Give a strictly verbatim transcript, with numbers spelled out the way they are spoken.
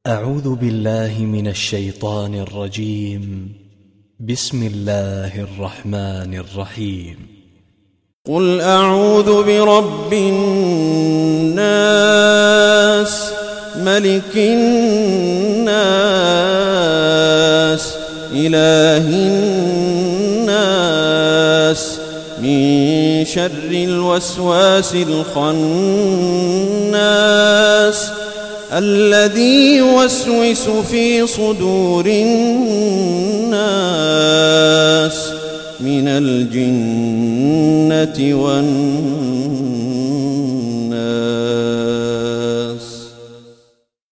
أعوذ بالله من الشيطان الرجيم. بسم الله الرحمن الرحيم. قل أعوذ برب الناس ملك الناس إله الناس من شر الوسواس الخناس الذي يوسوس في صدور الناس من الجنة والناس.